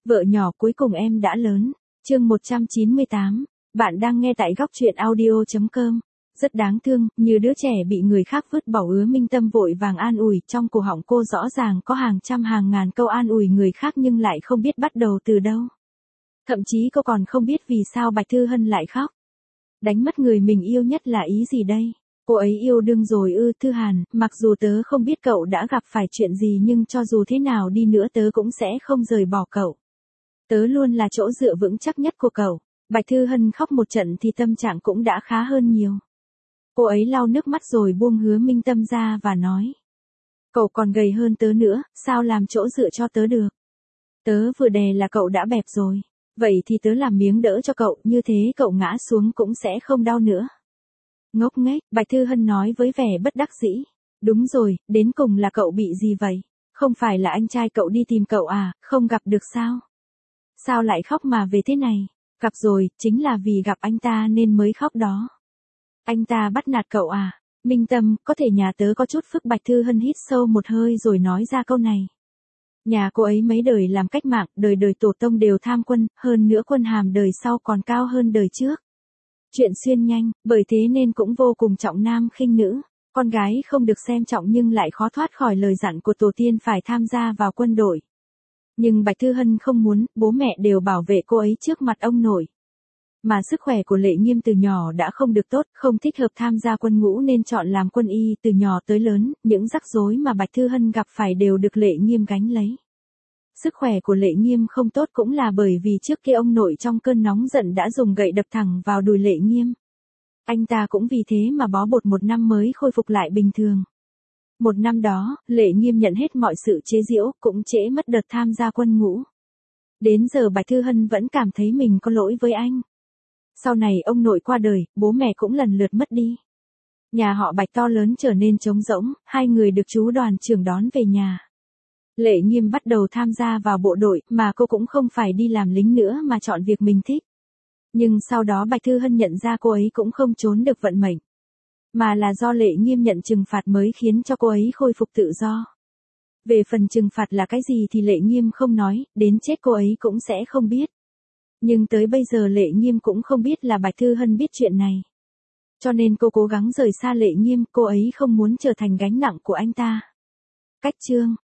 Vợ nhỏ cuối cùng em đã lớn. Chương 198. Bạn đang nghe tại góc truyện audio.com. Rất đáng thương, như đứa trẻ bị người khác vứt bỏ. Minh Tâm vội vàng an ủi, trong cổ họng cô rõ ràng có hàng trăm hàng ngàn câu an ủi người khác nhưng lại không biết bắt đầu từ đâu. Thậm chí cô còn không biết vì sao Bạch Thư Hân lại khóc. Đánh mất người mình yêu nhất là ý gì đây? Cô ấy yêu đương rồi ư? Thư Hàn, mặc dù tớ không biết cậu đã gặp phải chuyện gì nhưng cho dù thế nào đi nữa tớ cũng sẽ không rời bỏ cậu. Tớ luôn là chỗ dựa vững chắc nhất của cậu. Bạch Thư Hân khóc một trận thì tâm trạng cũng đã khá hơn nhiều. Cô ấy lau nước mắt rồi buông Hứa Minh Tâm ra và nói. Cậu còn gầy hơn tớ nữa, sao làm chỗ dựa cho tớ được? Tớ vừa đè là cậu đã bẹp rồi. Vậy thì tớ làm miếng đỡ cho cậu, như thế cậu ngã xuống cũng sẽ không đau nữa. Ngốc nghếch, Bạch Thư Hân nói với vẻ bất đắc dĩ. Đúng rồi, đến cùng là cậu bị gì vậy? Không phải là anh trai cậu đi tìm cậu à, không gặp được sao? Sao lại khóc mà về thế này? Gặp rồi, chính là vì gặp anh ta nên mới khóc đó. Anh ta bắt nạt cậu à? Minh Tâm, có thể nhà tớ có chút phức. Bạch Thư Hân hít sâu một hơi rồi nói ra câu này. Nhà cô ấy mấy đời làm cách mạng, đời đời tổ tông đều tham quân, hơn nữa quân hàm đời sau còn cao hơn đời trước. Chuyện xuyên nhanh, bởi thế nên cũng vô cùng trọng nam khinh nữ. Con gái không được xem trọng nhưng lại khó thoát khỏi lời dặn của tổ tiên phải tham gia vào quân đội. Nhưng Bạch Thư Hân không muốn, bố mẹ đều bảo vệ cô ấy trước mặt ông nội. Mà sức khỏe của Lệ Nghiêm từ nhỏ đã không được tốt, không thích hợp tham gia quân ngũ nên chọn làm quân y. Từ nhỏ tới lớn, những rắc rối mà Bạch Thư Hân gặp phải đều được Lệ Nghiêm gánh lấy. Sức khỏe của Lệ Nghiêm không tốt cũng là bởi vì trước kia ông nội trong cơn nóng giận đã dùng gậy đập thẳng vào đùi Lệ Nghiêm. Anh ta cũng vì thế mà bó bột một năm mới khôi phục lại bình thường. Một năm đó, Lệ Nghiêm nhận hết mọi sự chế giễu, cũng trễ mất đợt tham gia quân ngũ. Đến giờ Bạch Thư Hân vẫn cảm thấy mình có lỗi với anh. Sau này ông nội qua đời, bố mẹ cũng lần lượt mất đi. Nhà họ Bạch to lớn trở nên trống rỗng, hai người được chú đoàn trưởng đón về nhà. Lệ Nghiêm bắt đầu tham gia vào bộ đội, mà cô cũng không phải đi làm lính nữa mà chọn việc mình thích. Nhưng sau đó Bạch Thư Hân nhận ra cô ấy cũng không trốn được vận mệnh. Mà là do Lệ Nghiêm nhận trừng phạt mới khiến cho cô ấy khôi phục tự do. Về phần trừng phạt là cái gì thì Lệ Nghiêm không nói, đến chết cô ấy cũng sẽ không biết. Nhưng tới bây giờ Lệ Nghiêm cũng không biết là Bạch Thư Hân biết chuyện này. Cho nên cô cố gắng rời xa Lệ Nghiêm, cô ấy không muốn trở thành gánh nặng của anh ta. Cách chương